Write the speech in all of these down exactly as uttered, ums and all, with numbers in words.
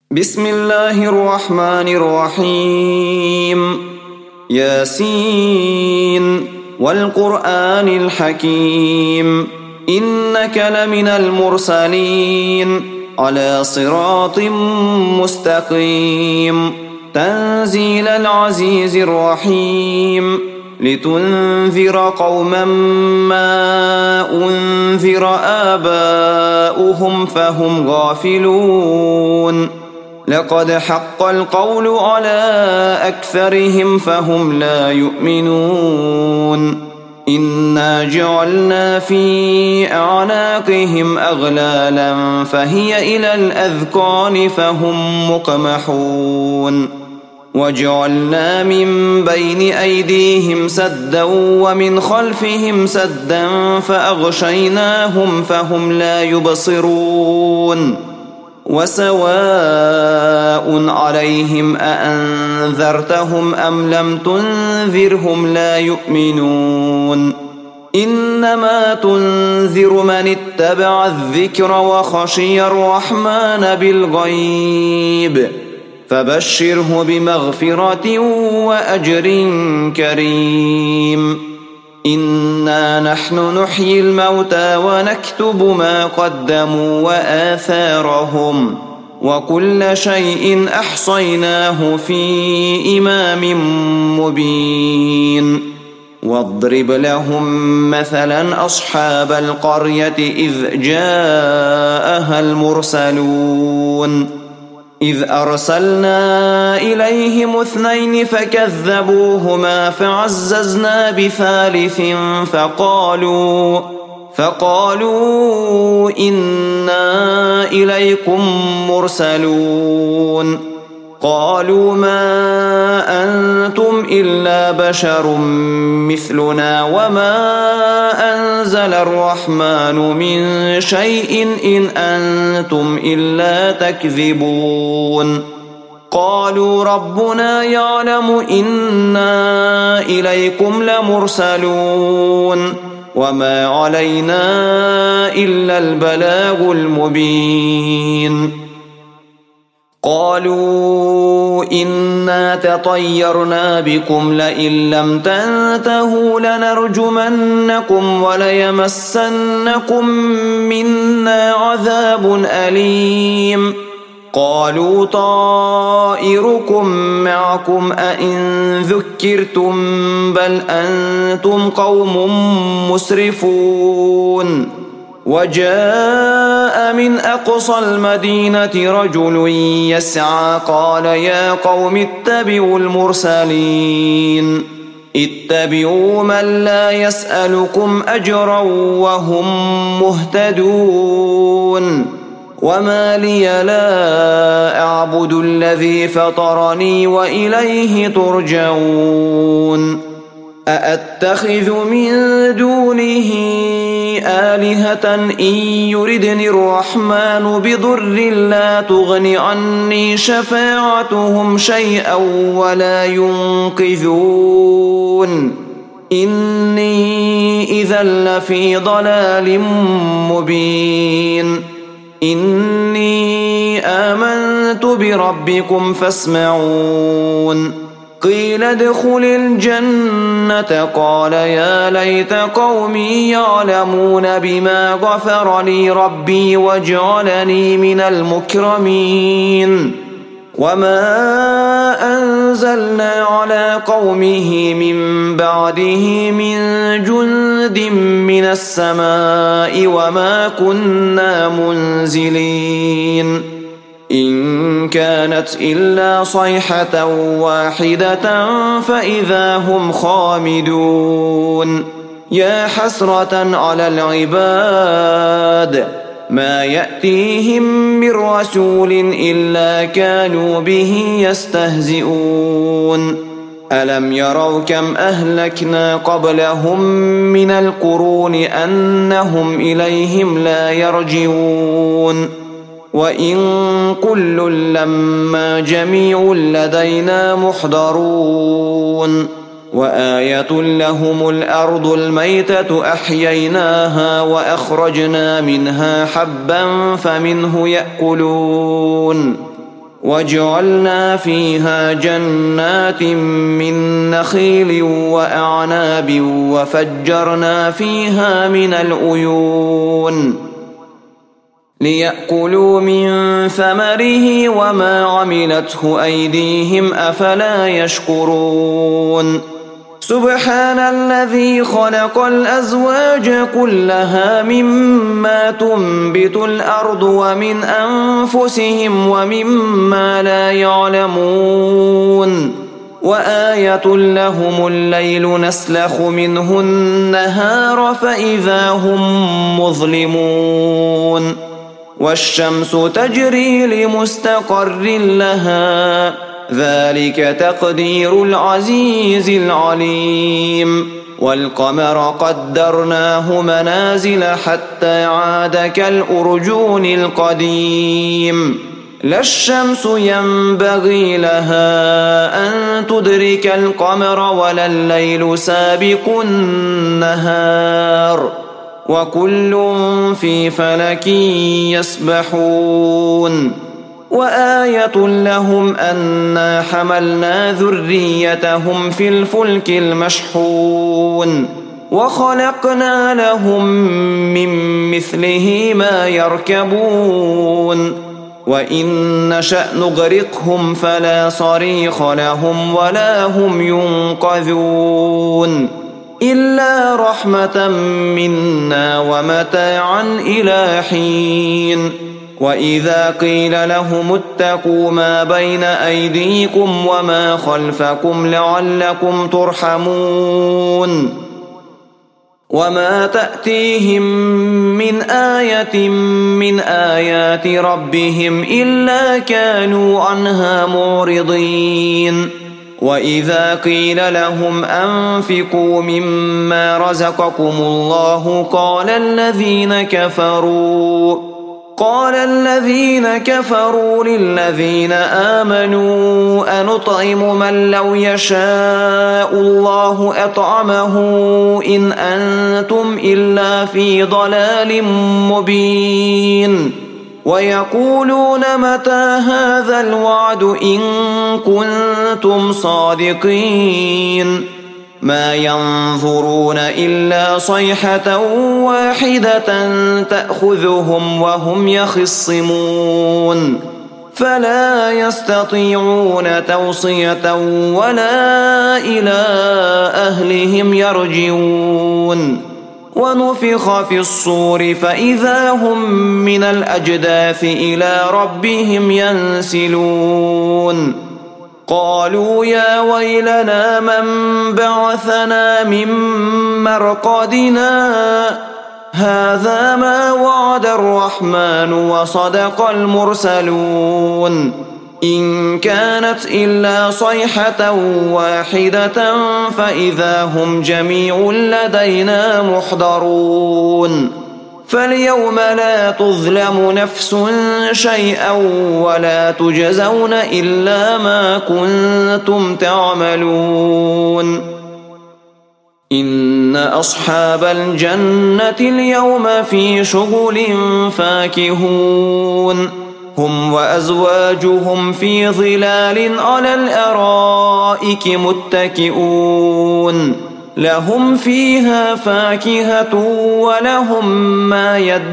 بسم الله الرحمن الرحيم ياسين والقرآن الحكيم إنك لمن المرسلين على صراط مستقيم تنزيل العزيز الرحيم لتنذر قوما ما أنذر آباؤهم فهم غافلون لقد حق القول على أكثرهم فهم لا يؤمنون إنا جعلنا في أعناقهم أغلالا فهي إلى الأذقان فهم مقمحون وجعلنا من بين أيديهم سدا ومن خلفهم سدا فأغشيناهم فهم لا يبصرون وسواء عليهم أأنذرتهم أم لم تنذرهم لا يؤمنون إنما تنذر من اتبع الذكر وخشي الرحمن بالغيب فبشره بمغفرة وأجر كريم إنا نحن نحيي الموتى ونكتب ما قدموا وآثارهم وكل شيء أحصيناه في إمام مبين واضرب لهم مثلا أصحاب القرية إذ جاءها المرسلون إذ أرسلنا إليهم اثنين فكذبوهما فعززنا بثالث فقالوا فقالوا إنا إليكم مرسلون قالوا ما أنتم إلا بشر مثلنا وما أنزل الرحمن من شيء إن أنتم إلا تكذبون قالوا ربنا يعلم إنا إليكم لمرسلون وما علينا إلا البلاغ المبين قالوا إنا تطيرنا بكم لئن لم تنتهوا لنرجمنكم وليمسنكم منا عذاب أليم قالوا طائركم معكم أئن ذكرتم بل أنتم قوم مسرفون وجاء من أقصى المدينة رجل يسعى قال يا قوم اتبعوا المرسلين اتبعوا من لا يسألكم أجرا وهم مهتدون وما لي لا أعبد الذي فطرني وإليه ترجعون أأتخذ من دونه آلهة إن يردني الرحمن بضر لا تغن عني شفاعتهم شيئا ولا ينقذون إني إذا لفي ضلال مبين إني آمنت بربكم فاسمعون قيل ادخل الجنة قال يا ليت قومي يعلمون بما غفر لي ربي وجعلني من المكرمين وما أنزلنا على قومه من بعده من جند من السماء وما كنا منزلين إن كانت إلا صيحة واحدة فإذا هم خامدون يا حسرة على العباد ما يأتيهم من رسول إلا كانوا به يستهزئون ألم يروا كم أهلكنا قبلهم من القرون أنهم إليهم لا يرجعون وإن كل لما جميع لدينا محضرون وآية لهم الأرض الميتة أحييناها وأخرجنا منها حبا فمنه يأكلون وجعلنا فيها جنات من نخيل وأعناب وفجرنا فيها من العيون ليأكلوا من ثمره وما عملته أيديهم أفلا يشكرون سبحان الذي خلق الأزواج كلها مما تنبت الأرض ومن أنفسهم ومما لا يعلمون وآية لهم الليل نسلخ منه النهار فإذا هم مظلمون والشمس تجري لمستقر لها ذلك تقدير العزيز العليم والقمر قدرناه منازل حتى عاد كالأرجون القديم لا الشمس ينبغي لها أن تدرك القمر ولا الليل سابق النهار وكل في فلك يسبحون وآية لهم أنا حملنا ذريتهم في الفلك المشحون وخلقنا لهم من مثله ما يركبون وإن نشأ نغرقهم فلا صريخ لهم ولا هم ينقذون إلا رحمة منا ومتاعا إلى حين وإذا قيل لهم اتقوا ما بين أيديكم وما خلفكم لعلكم ترحمون وما تأتيهم من آية من آيات ربهم إلا كانوا عنها معرضين وإذا قيل لهم أنفقوا مما رزقكم الله قال الذين كفروا قال الذين كفروا للذين آمنوا أنطعم من لو يشاء الله أطعمه إن أنتم إلا في ضلال مبين ويقولون متى هذا الوعد إن كنتم صادقين ما ينظرون إلا صيحة واحدة تأخذهم وهم يخصمون فلا يستطيعون توصية ولا إلى أهلهم يرجعون ونفخ في الصور فإذا هم من الأجداث إلى ربهم ينسلون قالوا يا ويلنا من بعثنا من مرقدنا هذا ما وعد الرحمن وصدق المرسلون إن كانت إلا صيحة واحدة فإذا هم جميع لدينا محضرون فاليوم لا تظلم نفس شيئا ولا تجزون إلا ما كنتم تعملون إن أصحاب الجنة اليوم في شغل فاكهون هم وأزواجهم في ظلال على الأرائك متكئون لهم فيها فاكهة ولهم ما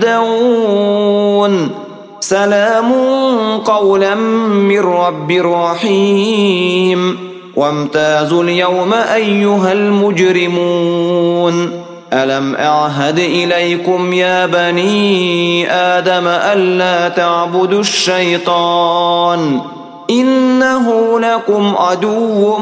يدعون سلام قولا من رب رحيم وامتازوا اليوم أيها المجرمون ألم أعهد إليكم يا بني آدم ألا تعبدوا الشيطان إنه لكم عدو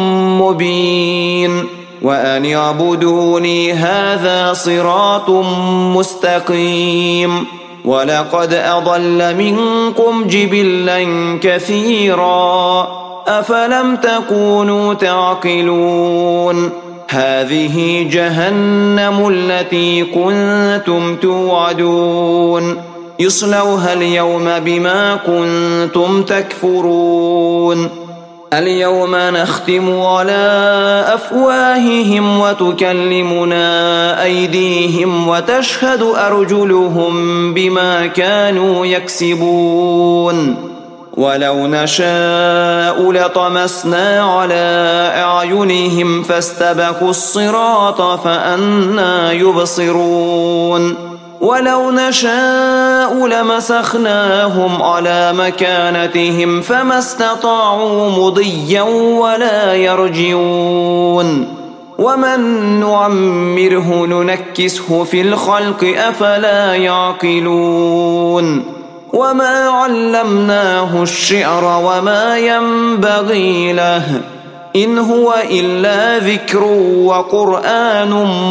مبين وأن اعبدوني هذا صراط مستقيم ولقد أضل منكم جبلا كثيرا أفلم تكونوا تعقلون هذه جهنم التي كنتم توعدون اصلوها اليوم بما كنتم تكفرون اليوم نختم على أفواههم وتكلمنا أيديهم وتشهد أرجلهم بما كانوا يكسبون ولو نشاء لطمسنا على أعينهم فاستبقوا الصراط فأنى يبصرون ولو نشاء لمسخناهم على مكانتهم فما استطاعوا مضيا ولا يرجعون ومن نعمره ننكسه في الخلق أفلا يعقلون وما علمناه الشعر وما ينبغي له إن هو إلا ذكر وقرآن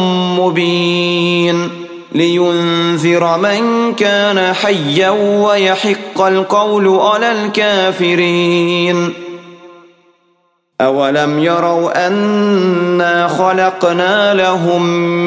مبين لينذر من كان حيا ويحق القول على الكافرين أولم يروا أنا خلقنا لهم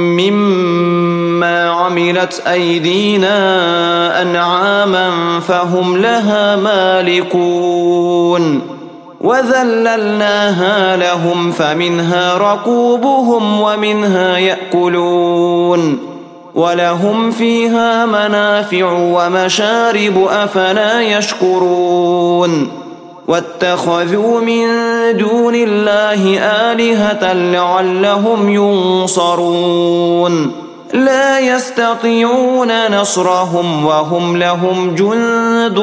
مما عملت أيدينا أنعاما فهم لها مالكون وذللناها لهم فمنها ركوبهم ومنها يأكلون ولهم فيها منافع ومشارب أفلا يشكرون واتخذوا من دون الله آلهة لعلهم ينصرون لا يستطيعون نصرهم وهم لهم جند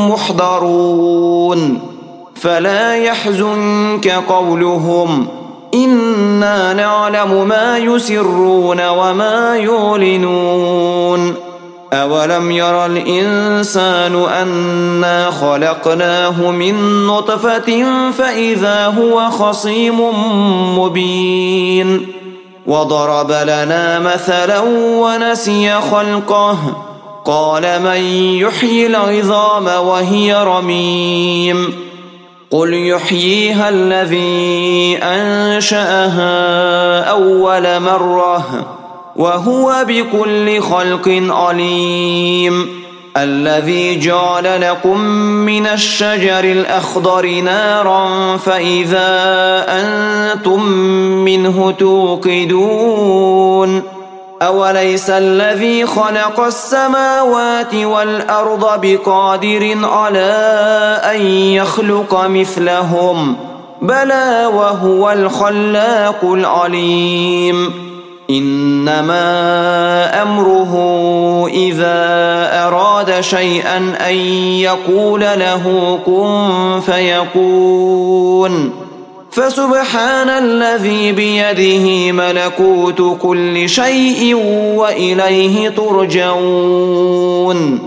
محضرون فلا يحزنك قولهم إنا نعلم ما يسرون وما يعلنون أولم يرى الإنسان أنا خلقناه من نطفة فإذا هو خصيم مبين وضرب لنا مثلا ونسي خلقه قال من يحيي العظام وهي رميم قل يحييها الذي أنشأها أول مرة وهو بكل خلق عليم الذي جعل لكم من الشجر الأخضر نارا فإذا أنتم منه توقدون أوليس الذي خلق السماوات والأرض بقادر على أن يخلق مثلهم بلى وهو الخلاق العليم إنما أمره إذا أراد شيئا أن يقول له كن فيكون فسبحان الذي بيده ملكوت كل شيء وإليه ترجعون